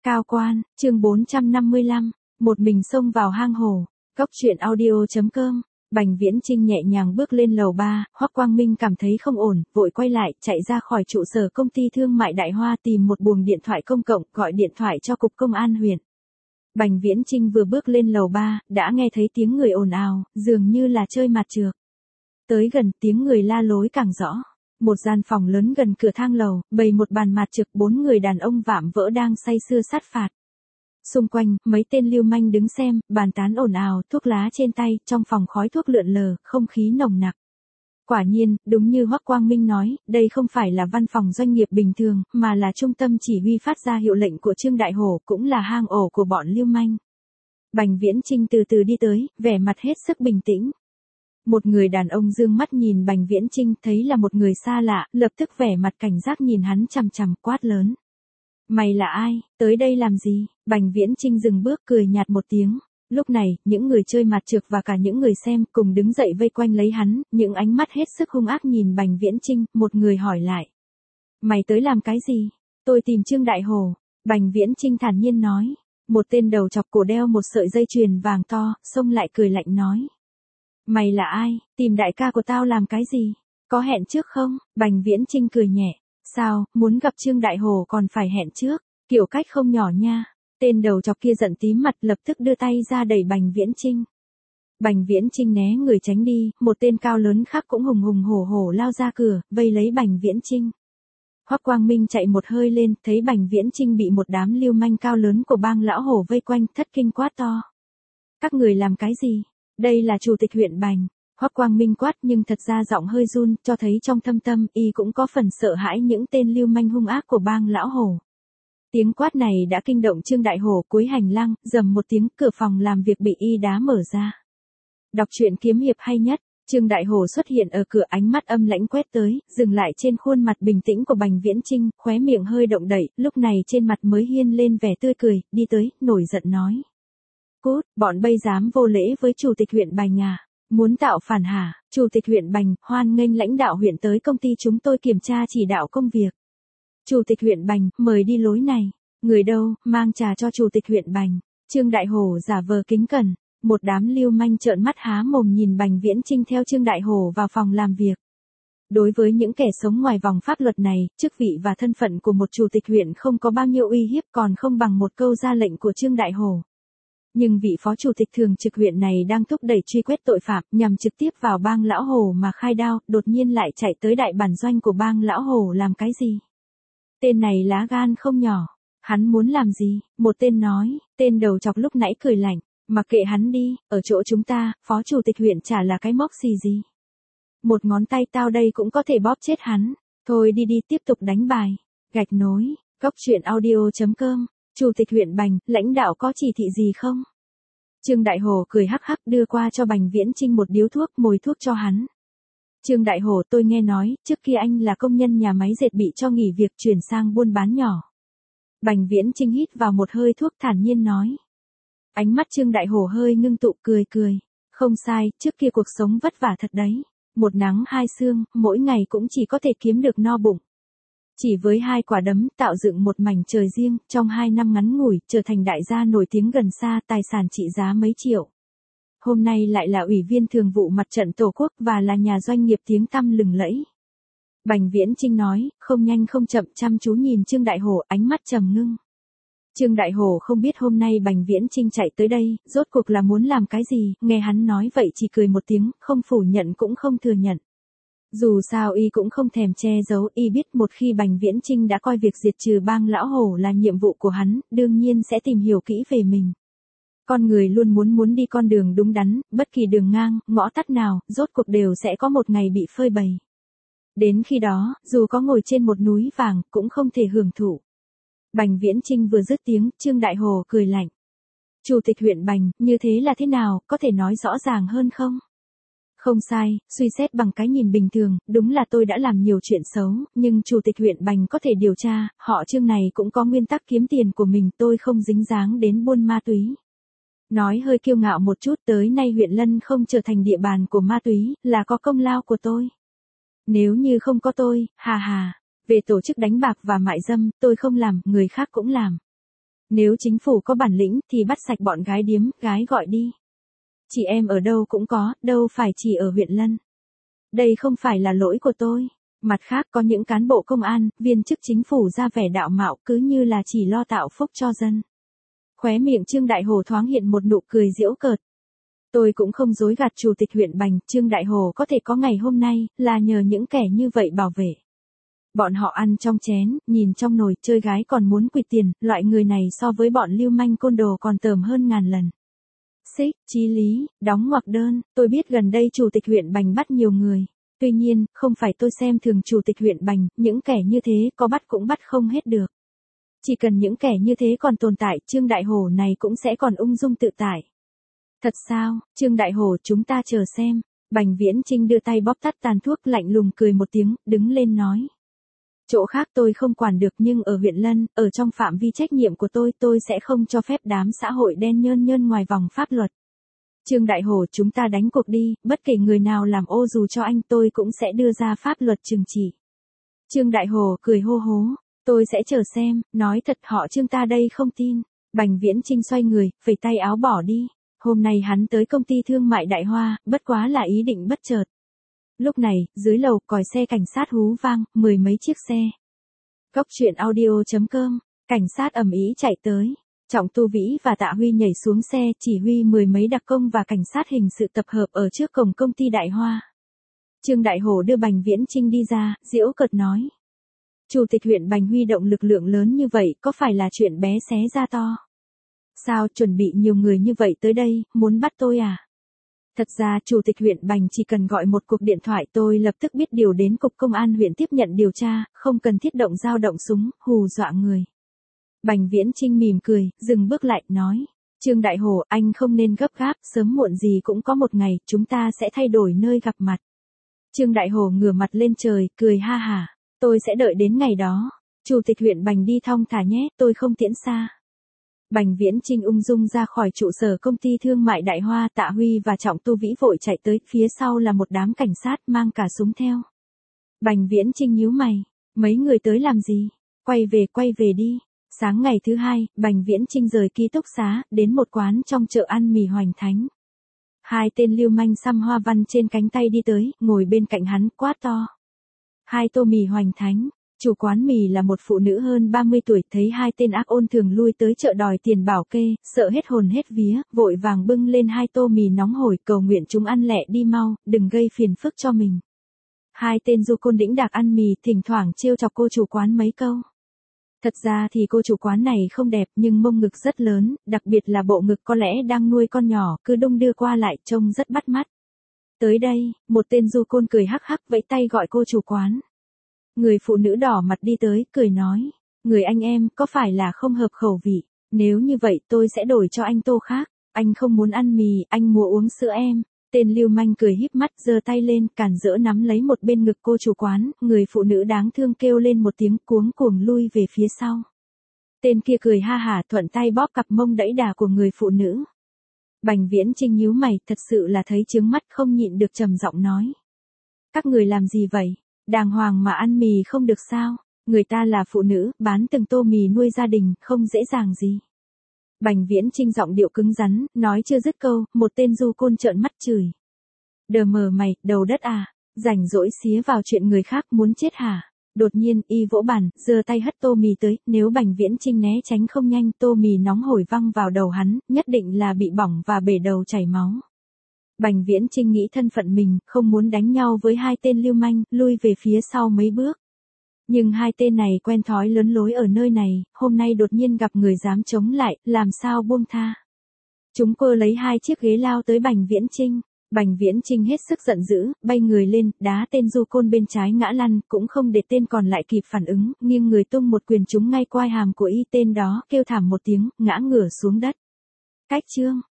Cao quan, chương 455, một mình xông vào hang hổ. Cốc truyện audio.com. Bành Viễn Chinh nhẹ nhàng bước lên lầu 3, Hoắc Quang Minh cảm thấy không ổn, vội quay lại, chạy ra khỏi trụ sở công ty thương mại Đại Hoa tìm một buồng điện thoại công cộng, gọi điện thoại cho cục công an huyện. Bành Viễn Chinh vừa bước lên lầu 3, đã nghe thấy tiếng người ồn ào, dường như là chơi mặt trược. Tới gần, tiếng người la lối càng rõ. Một gian phòng lớn gần cửa thang lầu, bày một bàn mặt trược, 4 người đàn ông vạm vỡ đang say sưa sát phạt. Xung quanh, mấy tên lưu manh đứng xem, bàn tán ồn ào, thuốc lá trên tay, trong phòng khói thuốc lượn lờ, không khí nồng nặc. Quả nhiên, đúng như Hoắc Quang Minh nói, đây không phải là văn phòng doanh nghiệp bình thường, mà là trung tâm chỉ huy phát ra hiệu lệnh của Trương Đại Hổ, cũng là hang ổ của bọn lưu manh. Bành Viễn Chinh từ từ đi tới, vẻ mặt hết sức bình tĩnh. Một người đàn ông dương mắt nhìn Bành Viễn Chinh, thấy là một người xa lạ, lập tức vẻ mặt cảnh giác nhìn hắn chằm chằm, quát lớn. Mày là ai, tới đây làm gì? Bành Viễn Chinh dừng bước, cười nhạt một tiếng. Lúc này, những người chơi mặt trược và cả những người xem cùng đứng dậy vây quanh lấy hắn, những ánh mắt hết sức hung ác nhìn Bành Viễn Chinh, một người hỏi lại. Mày tới làm cái gì? Tôi tìm Trương Đại Hổ. Bành Viễn Chinh thản nhiên nói. Một tên đầu chọc cổ đeo một sợi dây chuyền vàng to, xông lại cười lạnh nói. Mày là ai, tìm đại ca của tao làm cái gì? Có hẹn trước không? Bành Viễn Chinh cười nhẹ. Sao, muốn gặp Trương Đại Hổ còn phải hẹn trước, kiểu cách không nhỏ nha. Tên đầu chọc kia giận tím mặt, lập tức đưa tay ra đẩy Bành Viễn Chinh. Bành Viễn Chinh né người tránh đi, một tên cao lớn khác cũng hùng hùng hổ hổ lao ra cửa, vây lấy Bành Viễn Chinh. Hoắc Quang Minh chạy một hơi lên, thấy Bành Viễn Chinh bị một đám lưu manh cao lớn của bang lão hổ vây quanh, thất kinh quát to. Các người làm cái gì? Đây là chủ tịch huyện Bành. Hoắc Quang Minh quát, nhưng thật ra giọng hơi run, cho thấy trong thâm tâm y cũng có phần sợ hãi những tên lưu manh hung ác của bang lão hổ. Tiếng quát này đã kinh động Trương Đại Hổ, cuối hành lang, rầm một tiếng, cửa phòng làm việc bị y đá mở ra. Đọc truyện kiếm hiệp hay nhất. Trương Đại Hổ xuất hiện ở cửa, ánh mắt âm lãnh quét tới, dừng lại trên khuôn mặt bình tĩnh của Bành Viễn Chinh, khóe miệng hơi động đậy, lúc này trên mặt mới hiên lên vẻ tươi cười, đi tới, nổi giận nói. Cút, bọn bây dám vô lễ với chủ tịch huyện Bành à? Muốn tạo phản hả? Chủ tịch huyện Bành, hoan nghênh lãnh đạo huyện tới công ty chúng tôi kiểm tra chỉ đạo công việc. Chủ tịch huyện Bành, mời đi lối này. Người đâu, mang trà cho chủ tịch huyện Bành. Trương Đại Hổ giả vờ kính cẩn. Một đám lưu manh trợn mắt há mồm nhìn Bành Viễn Chinh theo Trương Đại Hổ vào phòng làm việc. Đối với những kẻ sống ngoài vòng pháp luật này, chức vị và thân phận của một chủ tịch huyện không có bao nhiêu uy hiếp, còn không bằng một câu ra lệnh của Trương Đại Hổ. Nhưng vị phó chủ tịch thường trực huyện này đang thúc đẩy truy quét tội phạm nhằm trực tiếp vào bang lão hổ mà khai đao, đột nhiên lại chạy tới đại bản doanh của bang lão hổ làm cái gì? Tên này lá gan không nhỏ. Hắn muốn làm gì? Một tên nói, tên đầu chọc lúc nãy cười lạnh, mặc kệ hắn đi, ở chỗ chúng ta, phó chủ tịch huyện chả là cái móc xì gì. Một ngón tay tao đây cũng có thể bóp chết hắn. Thôi đi đi, tiếp tục đánh bài. Gạch nối, cốc truyện audio.com. Chủ tịch huyện Bành, lãnh đạo có chỉ thị gì không? Trương Đại Hổ cười hắc hắc đưa qua cho Bành Viễn Chinh một điếu thuốc, mồi thuốc cho hắn. Trương Đại Hổ, tôi nghe nói, trước kia anh là công nhân nhà máy dệt bị cho nghỉ việc chuyển sang buôn bán nhỏ. Bành Viễn Chinh hít vào một hơi thuốc thản nhiên nói. Ánh mắt Trương Đại Hổ hơi ngưng tụ, cười cười. Không sai, trước kia cuộc sống vất vả thật đấy. Một nắng hai sương, mỗi ngày cũng chỉ có thể kiếm được no bụng. Chỉ với 2 quả đấm, tạo dựng một mảnh trời riêng, trong 2 năm ngắn ngủi, trở thành đại gia nổi tiếng gần xa, tài sản trị giá mấy triệu. Hôm nay lại là ủy viên thường vụ mặt trận Tổ quốc và là nhà doanh nghiệp tiếng tăm lừng lẫy. Bành Viễn Chinh nói, không nhanh không chậm, chăm chú nhìn Trương Đại Hổ, ánh mắt trầm ngưng. Trương Đại Hổ không biết hôm nay Bành Viễn Chinh chạy tới đây, rốt cuộc là muốn làm cái gì, nghe hắn nói vậy chỉ cười một tiếng, không phủ nhận cũng không thừa nhận. Dù sao y cũng không thèm che giấu, y biết một khi Bành Viễn Chinh đã coi việc diệt trừ bang lão hổ là nhiệm vụ của hắn, đương nhiên sẽ tìm hiểu kỹ về mình. Con người luôn muốn đi con đường đúng đắn, bất kỳ đường ngang, ngõ tắt nào, rốt cuộc đều sẽ có một ngày bị phơi bày. Đến khi đó, dù có ngồi trên một núi vàng, cũng không thể hưởng thụ. Bành Viễn Chinh vừa dứt tiếng, Trương Đại Hổ cười lạnh. Chủ tịch huyện Bành, như thế là thế nào, có thể nói rõ ràng hơn không? Không sai, suy xét bằng cái nhìn bình thường, đúng là tôi đã làm nhiều chuyện xấu, nhưng chủ tịch huyện Bành có thể điều tra, họ Trương này cũng có nguyên tắc kiếm tiền của mình, tôi không dính dáng đến buôn ma túy. Nói hơi kiêu ngạo một chút, tới nay huyện Lân không trở thành địa bàn của ma túy, là có công lao của tôi. Nếu như không có tôi, hà hà, về tổ chức đánh bạc và mại dâm, tôi không làm, người khác cũng làm. Nếu chính phủ có bản lĩnh thì bắt sạch bọn gái điếm, gái gọi đi. Chị em ở đâu cũng có, đâu phải chỉ ở huyện Lân. Đây không phải là lỗi của tôi. Mặt khác có những cán bộ công an, viên chức chính phủ ra vẻ đạo mạo cứ như là chỉ lo tạo phúc cho dân. Khóe miệng Trương Đại Hồ thoáng hiện một nụ cười giễu cợt. Tôi cũng không dối gạt chủ tịch huyện Bành, Trương Đại Hồ có thể có ngày hôm nay, là nhờ những kẻ như vậy bảo vệ. Bọn họ ăn trong chén, nhìn trong nồi, chơi gái còn muốn quỵt tiền, loại người này so với bọn lưu manh côn đồ còn tởm hơn ngàn lần. Xích, chí lý, đóng ngoặc đơn, tôi biết gần đây chủ tịch huyện Bành bắt nhiều người. Tuy nhiên, không phải tôi xem thường chủ tịch huyện Bành, những kẻ như thế có bắt cũng bắt không hết được. Chỉ cần những kẻ như thế còn tồn tại, Trương Đại Hồ này cũng sẽ còn ung dung tự tại. Thật sao, Trương Đại Hồ, chúng ta chờ xem. Bành Viễn Chinh đưa tay bóp tắt tàn thuốc, lạnh lùng cười một tiếng, đứng lên nói. Chỗ khác tôi không quản được, nhưng ở huyện Lân, ở trong phạm vi trách nhiệm của tôi sẽ không cho phép đám xã hội đen nhơn nhơn ngoài vòng pháp luật. Trương Đại Hồ, chúng ta đánh cuộc đi, bất kể người nào làm ô dù cho anh tôi cũng sẽ đưa ra pháp luật trừng trị. Trương Đại Hồ cười hô hố, tôi sẽ chờ xem, nói thật họ Trương ta đây không tin. Bành Viễn Chinh xoay người, phẩy tay áo bỏ đi. Hôm nay hắn tới công ty thương mại Đại Hoa, bất quá là ý định bất chợt. Lúc này, dưới lầu, còi xe cảnh sát hú vang, mười mấy chiếc xe. Góc truyện audio.com, cảnh sát ầm ĩ chạy tới. Trọng Tu Vĩ và Tạ Huy nhảy xuống xe, chỉ huy mười mấy đặc công và cảnh sát hình sự tập hợp ở trước cổng công ty Đại Hoa. Trương Đại Hồ đưa Bành Viễn Chinh đi ra, giễu cợt nói. Chủ tịch huyện Bành huy động lực lượng lớn như vậy, có phải là chuyện bé xé ra to? Sao, chuẩn bị nhiều người như vậy tới đây, muốn bắt tôi à? Thật ra chủ tịch huyện Bành chỉ cần gọi một cuộc điện thoại tôi lập tức biết điều đến cục công an huyện tiếp nhận điều tra, không cần thiết động dao động súng, hù dọa người. Bành Viễn Chinh mỉm cười, dừng bước lại, nói. Trương Đại Hồ, anh không nên gấp gáp, sớm muộn gì cũng có một ngày, chúng ta sẽ thay đổi nơi gặp mặt. Trương Đại Hồ ngửa mặt lên trời, cười ha hả. Tôi sẽ đợi đến ngày đó. Chủ tịch huyện Bành đi thong thả nhé, tôi không tiễn xa. Bành Viễn Chinh ung dung ra khỏi trụ sở công ty thương mại Đại Hoa, Tạ Huy và Trọng Tu Vĩ vội chạy tới, phía sau là một đám cảnh sát mang cả súng theo. Bành Viễn Chinh nhíu mày, mấy người tới làm gì? Quay về đi. Sáng ngày thứ hai, Bành Viễn Chinh rời ký túc xá, đến một quán trong chợ ăn mì Hoành Thánh. Hai tên lưu manh xăm hoa văn trên cánh tay đi tới, ngồi bên cạnh hắn, quát to. 2 tô mì Hoành Thánh. Chủ quán mì là một phụ nữ hơn 30 tuổi, thấy hai tên ác ôn thường lui tới chợ đòi tiền bảo kê, sợ hết hồn hết vía, vội vàng bưng lên 2 tô mì nóng hổi, cầu nguyện chúng ăn lẹ đi mau, đừng gây phiền phức cho mình. Hai tên du côn đĩnh đạc ăn mì, thỉnh thoảng trêu chọc cô chủ quán mấy câu. Thật ra thì cô chủ quán này không đẹp nhưng mông ngực rất lớn, đặc biệt là bộ ngực có lẽ đang nuôi con nhỏ, cứ đung đưa qua lại trông rất bắt mắt. Tới đây, một tên du côn cười hắc hắc vẫy tay gọi cô chủ quán. Người phụ nữ đỏ mặt đi tới, cười nói, người anh em, có phải là không hợp khẩu vị, nếu như vậy tôi sẽ đổi cho anh tô khác, anh không muốn ăn mì, anh muốn uống sữa em. Tên lưu manh cười híp mắt, giơ tay lên, cản rỡ nắm lấy một bên ngực cô chủ quán, người phụ nữ đáng thương kêu lên một tiếng cuống cuồng lui về phía sau. Tên kia cười ha hả thuận tay bóp cặp mông đẫy đà của người phụ nữ. Bành Viễn Chinh nhíu mày, thật sự là thấy chướng mắt, không nhịn được trầm giọng nói. Các người làm gì vậy? Đàng hoàng mà ăn mì không được sao? Người ta là phụ nữ, bán từng tô mì nuôi gia đình, không dễ dàng gì. Bành Viễn Chinh giọng điệu cứng rắn, nói chưa dứt câu, một tên du côn trợn mắt chửi. Đờ mờ mày, đầu đất à, rảnh rỗi xía vào chuyện người khác, muốn chết hả? Đột nhiên, y vỗ bàn, giơ tay hất tô mì tới, nếu Bành Viễn Chinh né tránh không nhanh, tô mì nóng hổi văng vào đầu hắn, nhất định là bị bỏng và bể đầu chảy máu. Bành Viễn Chinh nghĩ thân phận mình, không muốn đánh nhau với hai tên lưu manh, lui về phía sau mấy bước. Nhưng hai tên này quen thói lớn lối ở nơi này, hôm nay đột nhiên gặp người dám chống lại, làm sao buông tha. Chúng cơ lấy 2 chiếc ghế lao tới Bành Viễn Chinh. Bành Viễn Chinh hết sức giận dữ, bay người lên, đá tên du côn bên trái ngã lăn, cũng không để tên còn lại kịp phản ứng, nghiêng người tung một quyền trúng ngay quai hàm của y, tên đó kêu thảm một tiếng, ngã ngửa xuống đất. Cách chương